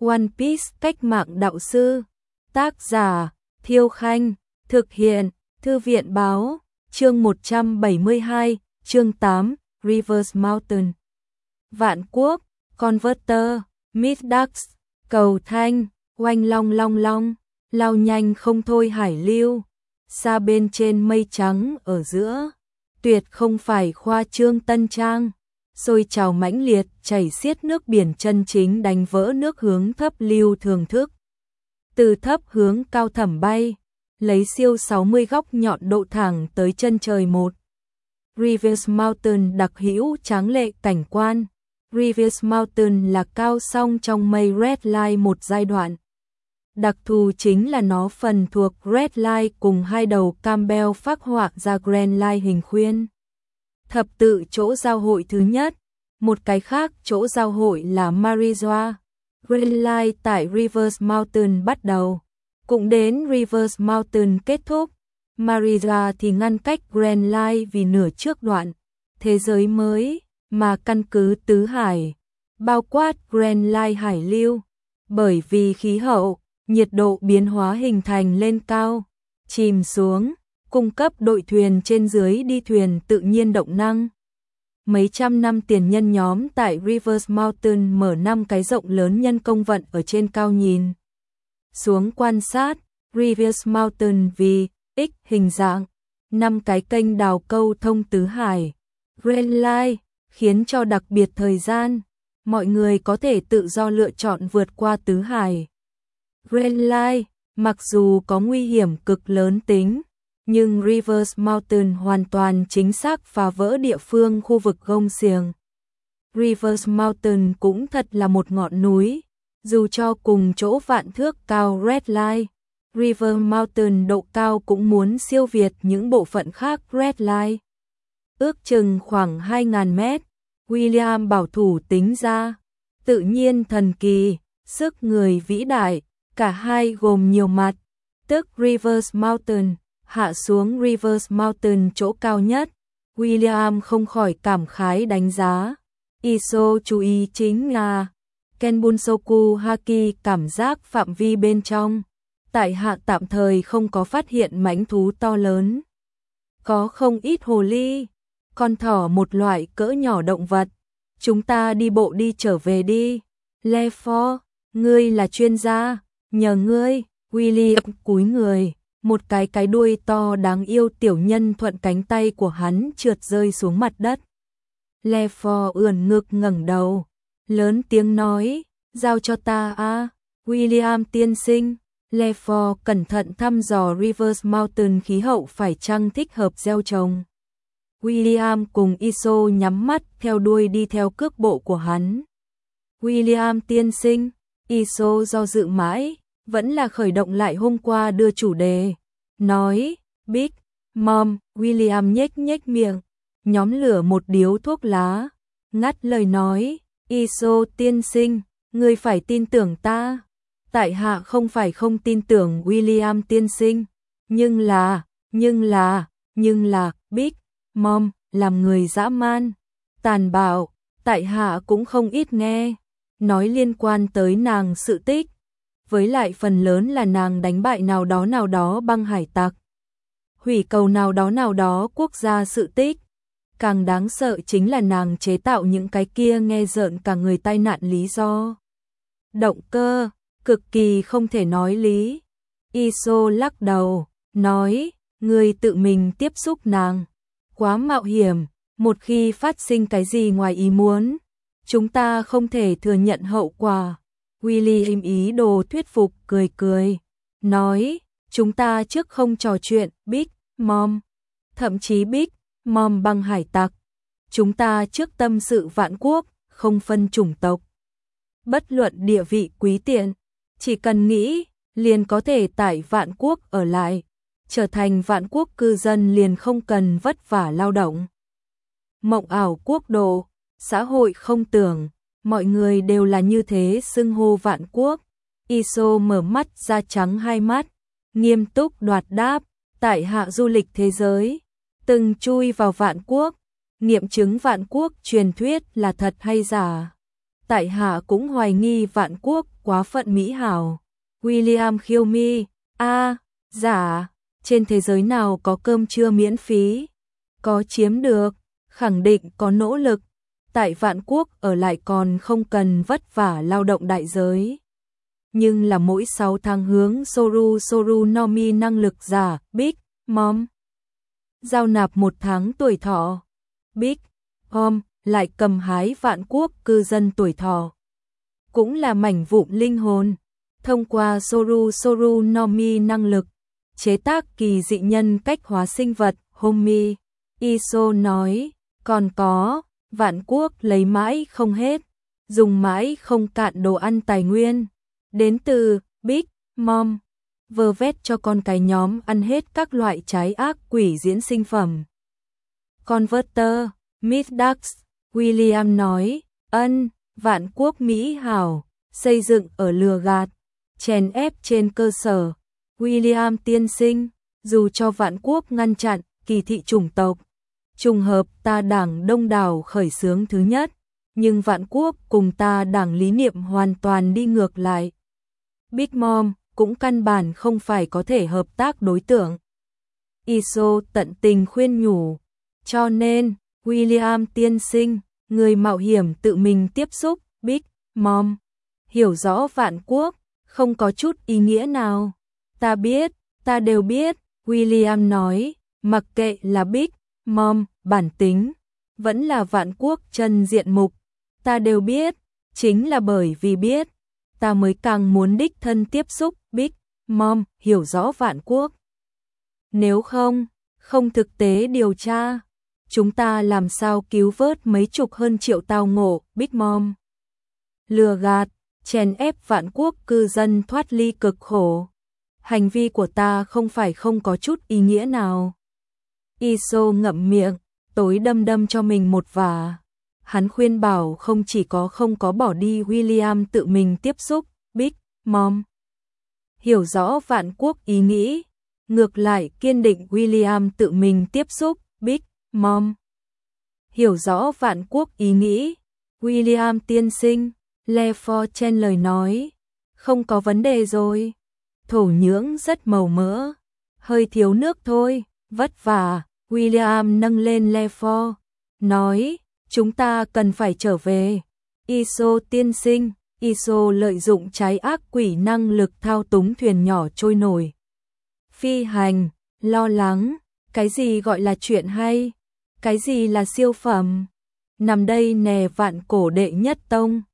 One Piece cách mạng đạo sư. Tác giả Thiêu Khanh. Thực hiện Thư viện Báo. Chương 172, chương 8, Reverse Mountain. Vạn Quốc, Converter, Midax, Cầu Thanh, oanh long long long, lao nhanh không thôi hải lưu. Xa bên trên mây trắng ở giữa, tuyệt không phải khoa trương tân trang. Sôi trào mãnh liệt chảy xiết nước biển chân chính đánh vỡ nước hướng thấp lưu thường thức. Từ thấp hướng cao thẩm bay, lấy siêu 60 góc nhọn độ thẳng tới chân trời một. Reverse Mountain đặc hữu tráng lệ cảnh quan. Reverse Mountain là cao song trong mây Red Line một giai đoạn. Đặc thù chính là nó phần thuộc Red Line cùng hai đầu Campbell phác họa ra Grand Line hình khuyên. Thập tự chỗ giao hội thứ nhất, một cái khác chỗ giao hội là Marijoa. Grand Line tại Reverse Mountain bắt đầu, cũng đến Reverse Mountain kết thúc. Marijoa thì ngăn cách Grand Line vì nửa trước đoạn thế giới mới mà căn cứ tứ hải, bao quát Grand Line hải lưu, bởi vì khí hậu, nhiệt độ biến hóa hình thành lên cao, chìm xuống, cung cấp đội thuyền trên dưới đi thuyền tự nhiên động năng. Mấy trăm năm tiền nhân nhóm tại Reverse Mountain mở 5 cái rộng lớn nhân công vận ở trên cao nhìn xuống quan sát Reverse Mountain vì X hình dạng, 5 cái kênh đào câu thông tứ hải, Grand Line, khiến cho đặc biệt thời gian, mọi người có thể tự do lựa chọn vượt qua tứ hải. Grand Line, mặc dù có nguy hiểm cực lớn tính, nhưng Reverse Mountain hoàn toàn chính xác phá vỡ địa phương khu vực gông xiềng. Reverse Mountain cũng thật là một ngọn núi, dù cho cùng chỗ vạn thước cao Red Line, Reverse Mountain độ cao cũng muốn siêu việt những bộ phận khác Red Line. Ước chừng khoảng 2.000 mét, William bảo thủ tính ra, tự nhiên thần kỳ, sức người vĩ đại, cả hai gồm nhiều mặt, tức Reverse Mountain, hạ xuống Reverse Mountain chỗ cao nhất, William không khỏi cảm khái đánh giá. Iso chú ý chính là Kenbunsoku Haki cảm giác phạm vi bên trong. Tại hạ tạm thời không có phát hiện mãnh thú to lớn. Có không ít hồ ly, con thỏ một loại cỡ nhỏ động vật. Chúng ta đi bộ đi trở về đi. Lefort, ngươi là chuyên gia, nhờ ngươi. William cúi người, một cái đuôi to đáng yêu tiểu nhân thuận cánh tay của hắn trượt rơi xuống mặt đất. Lefort ưỡn ngực ngẩng đầu, lớn tiếng nói, giao cho ta a, William tiên sinh. Lefort cẩn thận thăm dò Reverse Mountain khí hậu phải chăng thích hợp gieo trồng. William cùng Iso nhắm mắt theo đuôi đi theo cước bộ của hắn. William tiên sinh, Iso do dự mãi, vẫn là khởi động lại hôm qua đưa chủ đề. Nói, Big Mom, William nhếch nhếch miệng, nhóm lửa một điếu thuốc lá, ngắt lời nói, Iso tiên sinh, ngươi phải tin tưởng ta. Tại hạ không phải không tin tưởng William tiên sinh, nhưng là, Big Mom, làm người dã man, tàn bạo, tại hạ cũng không ít nghe, nói liên quan tới nàng sự tích, với lại phần lớn là nàng đánh bại nào đó băng hải tặc, hủy cầu nào đó quốc gia sự tích, càng đáng sợ chính là nàng chế tạo những cái kia nghe rợn cả người tai nạn lý do. Động cơ cực kỳ không thể nói lý. Iso lắc đầu, nói, người tự mình tiếp xúc nàng, quá mạo hiểm, một khi phát sinh cái gì ngoài ý muốn, chúng ta không thể thừa nhận hậu quả. William ý đồ thuyết phục cười, nói, chúng ta trước không trò chuyện, Big Mom, thậm chí Big Mom băng hải tặc, chúng ta trước tâm sự vạn quốc, không phân chủng tộc. Bất luận địa vị quý tiện, chỉ cần nghĩ, liền có thể tại vạn quốc ở lại, trở thành vạn quốc cư dân liền không cần vất vả lao động. Mộng ảo quốc độ, xã hội không tưởng, mọi người đều là như thế xưng hô vạn quốc. Iso mở mắt ra trắng hai mắt, nghiêm túc đoạt đáp, tại hạ du lịch thế giới, từng chui vào vạn quốc, nghiệm chứng vạn quốc truyền thuyết là thật hay giả. tại hạ cũng hoài nghi Vạn Quốc quá phận mỹ hảo. William khiêu mi, dạ, trên thế giới nào có cơm trưa miễn phí? Có chiếm được, khẳng định có nỗ lực. Tại Vạn Quốc ở lại còn không cần vất vả lao động đại giới. Nhưng là mỗi 6 tháng hướng Soru Nomi năng lực giả, Big Mom. Giao nạp 1 tháng tuổi thọ. Big Mom lại cầm hái Vạn Quốc cư dân tuổi thọ. Cũng là mảnh vụn linh hồn. Thông qua Soru Nomi năng lực, chế tác kỳ dị nhân cách hóa sinh vật, Homi. Iso nói, còn có, Vạn Quốc lấy mãi không hết, dùng mãi không cạn đồ ăn tài nguyên. Đến từ Big Mom, vơ vét cho con cái nhóm ăn hết các loại trái ác quỷ diễn sinh phẩm. Converter, Myth Ducks, William nói, Vạn Quốc mỹ hảo, xây dựng ở lừa gạt, chèn ép trên cơ sở. William tiên sinh, dù cho Vạn Quốc ngăn chặn kỳ thị chủng tộc, trùng hợp ta đảng Đông đảo khởi xướng thứ nhất, nhưng Vạn Quốc cùng ta đảng lý niệm hoàn toàn đi ngược lại. Big Mom cũng căn bản không phải có thể hợp tác đối tượng. Iso tận tình khuyên nhủ, cho nên, William tiên sinh, người mạo hiểm tự mình tiếp xúc, Big Mom, hiểu rõ Vạn Quốc, không có chút ý nghĩa nào. Ta biết, ta đều biết, William nói, mặc kệ là Big Mom, bản tính, vẫn là Vạn Quốc chân diện mục, ta đều biết, chính là bởi vì biết, ta mới càng muốn đích thân tiếp xúc, Big Mom, hiểu rõ Vạn Quốc. Nếu không thực tế điều tra, chúng ta làm sao cứu vớt mấy chục hơn triệu tao ngộ, Big Mom. Lừa gạt, chèn ép Vạn Quốc cư dân thoát ly cực khổ. Hành vi của ta không phải không có chút ý nghĩa nào. Iso ngậm miệng, tối đâm cho mình một vả. Hắn khuyên bảo không chỉ có không có bỏ đi William tự mình tiếp xúc, Big Mom. Hiểu rõ Vạn Quốc ý nghĩ, ngược lại kiên định William tự mình tiếp xúc, Big Mom. Hiểu rõ Vạn Quốc ý nghĩ, William tiên sinh, Lefort chen lời nói, không có vấn đề rồi. Thổ nhưỡng rất màu mỡ, hơi thiếu nước thôi, vất vả. William nâng lên Lefort, nói, chúng ta cần phải trở về. Iso tiên sinh, Iso lợi dụng trái ác quỷ năng lực thao túng thuyền nhỏ trôi nổi. Phi hành, lo lắng, cái gì gọi là chuyện hay, cái gì là siêu phẩm. Nằm đây nè Vạn Cổ đệ nhất tông.